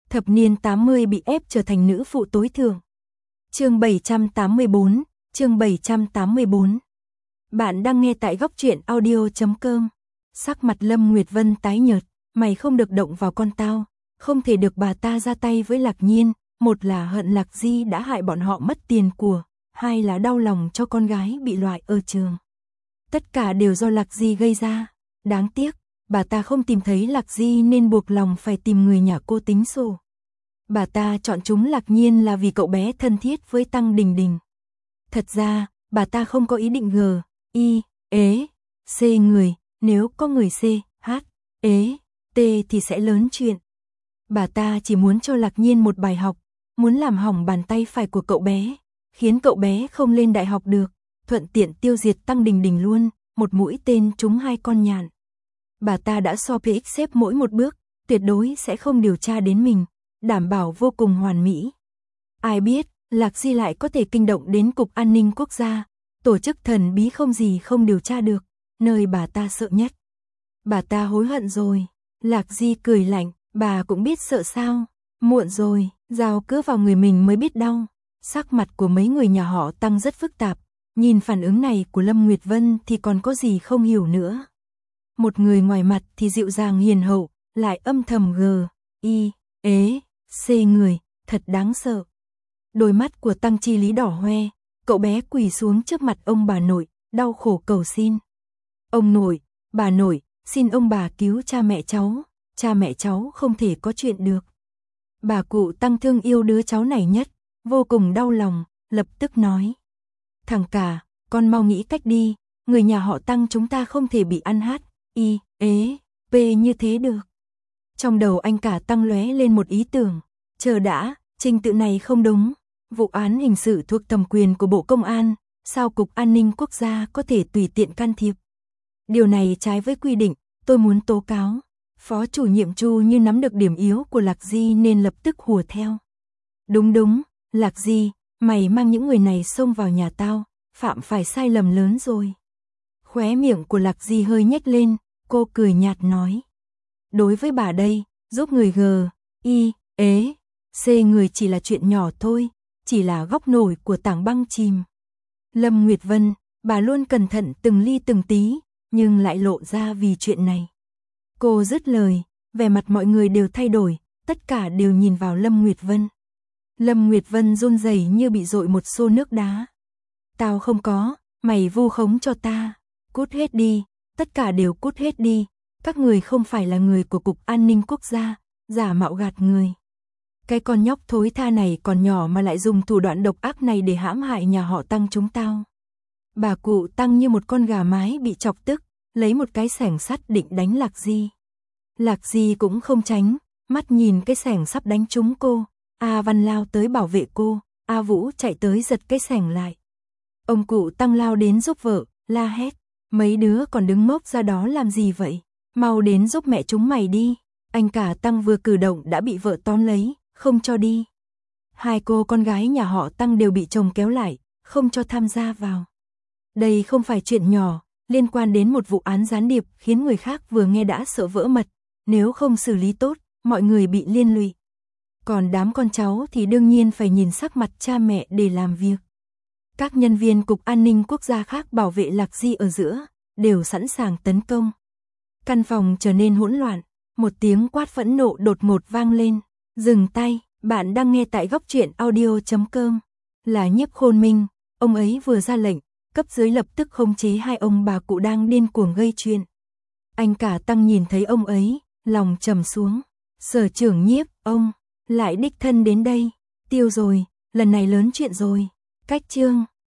Thập niên 80 bị ép trở thành nữ phụ tối thượng. Chương 784, chương 784. Bạn đang nghe tại góc truyện audio.com. Sắc mặt Lâm Nguyệt Vân tái nhợt, mày không được động vào con tao, không thể được bà ta ra tay với Lạc Nhiên, một là hận Lạc Di đã hại bọn họ mất tiền của, hai là đau lòng cho con gái bị loại ở trường. Tất cả đều do Lạc Di gây ra, đáng tiếc, bà ta không tìm thấy Lạc Di nên buộc lòng phải tìm người nhà cô tính sổ. Bà ta chọn chúng Lạc Nhiên là vì cậu bé thân thiết với Tăng Đình Đình. Thật ra, bà ta không có ý định C người, nếu có người T thì sẽ lớn chuyện. Bà ta chỉ muốn cho Lạc Nhiên một bài học, muốn làm hỏng bàn tay phải của cậu bé, khiến cậu bé không lên đại học được, thuận tiện tiêu diệt Tăng Đình Đình luôn, một mũi tên trúng hai con nhạn. Bà ta đã so PX xếp mỗi một bước, tuyệt đối sẽ không điều tra đến mình, đảm bảo vô cùng hoàn mỹ. Ai biết, Lạc Di lại có thể kinh động đến Cục An ninh Quốc gia, tổ chức thần bí không gì không điều tra được, nơi bà ta sợ nhất. Bà ta hối hận rồi. Lạc Di cười lạnh, bà cũng biết sợ sao, muộn rồi, dao cứa vào người mình mới biết đau. Sắc mặt của mấy người nhà họ Tăng rất phức tạp, nhìn phản ứng này của Lâm Nguyệt Vân thì còn có gì không hiểu nữa. Một người ngoài mặt thì dịu dàng hiền hậu, lại âm thầm C người, thật đáng sợ. Đôi mắt của Tăng Chi Lý đỏ hoe, cậu bé quỳ xuống trước mặt ông bà nội, đau khổ cầu xin. Ông nội, bà nội, xin ông bà cứu cha mẹ cháu không thể có chuyện được. Bà cụ Tăng thương yêu đứa cháu này nhất, vô cùng đau lòng, lập tức nói. Thằng cả, con mau nghĩ cách đi, người nhà họ Tăng chúng ta không thể bị ăn P như thế được. Trong đầu anh cả Tăng lóe lên một ý tưởng, chờ đã, trình tự này không đúng, vụ án hình sự thuộc thẩm quyền của Bộ Công an, sao Cục An ninh Quốc gia có thể tùy tiện can thiệp. Điều này trái với quy định, tôi muốn tố cáo. Phó chủ nhiệm Chu như nắm được điểm yếu của Lạc Di nên lập tức hùa theo. Đúng, Lạc Di, mày mang những người này xông vào nhà tao, phạm phải sai lầm lớn rồi. Khóe miệng của Lạc Di hơi nhếch lên, cô cười nhạt nói. Đối với bà đây, giúp người C người chỉ là chuyện nhỏ thôi, chỉ là góc nổi của tảng băng chìm. Lâm Nguyệt Vân, bà luôn cẩn thận từng ly từng tí, nhưng lại lộ ra vì chuyện này. Cô dứt lời, vẻ mặt mọi người đều thay đổi, tất cả đều nhìn vào Lâm Nguyệt Vân. Lâm Nguyệt Vân run rẩy như bị dội một xô nước đá. Tao không có, mày vu khống cho ta. Cút hết đi, tất cả đều cút hết đi. Các người không phải là người của Cục An ninh Quốc gia, giả mạo gạt người. Cái con nhóc thối tha này còn nhỏ mà lại dùng thủ đoạn độc ác này để hãm hại nhà họ Tăng chúng tao. Bà cụ Tăng như một con gà mái bị chọc tức, lấy một cái xẻng sắt định đánh Lạc Di. Lạc Di cũng không tránh, mắt nhìn cái xẻng sắp đánh trúng cô. A Văn lao tới bảo vệ cô, A Vũ chạy tới giật cái xẻng lại. Ông cụ Tăng lao đến giúp vợ, la hét. Mấy đứa còn đứng mốc ra đó làm gì vậy? Mau đến giúp mẹ chúng mày đi. Anh cả Tăng vừa cử động đã bị vợ tóm lấy, không cho đi. Hai cô con gái nhà họ Tăng đều bị chồng kéo lại, không cho tham gia vào. Đây không phải chuyện nhỏ, liên quan đến một vụ án gián điệp khiến người khác vừa nghe đã sợ vỡ mật. Nếu không xử lý tốt, mọi người bị liên lụy. Còn đám con cháu thì đương nhiên phải nhìn sắc mặt cha mẹ để làm việc. Các nhân viên Cục An ninh Quốc gia khác bảo vệ Lạc Di ở giữa, đều sẵn sàng tấn công. Căn phòng trở nên hỗn loạn, một tiếng quát phẫn nộ đột ngột vang lên. Dừng tay, bạn đang nghe tại góc truyện audio.com. Là Nhiếp Khôn Minh, ông ấy vừa ra lệnh, cấp dưới lập tức khống chế hai ông bà cụ đang điên cuồng gây chuyện. Anh cả Tăng nhìn thấy ông ấy, lòng trầm xuống. Sở trưởng Nhiếp, ông lại đích thân đến đây. Tiêu rồi, lần này lớn chuyện rồi. Cách chương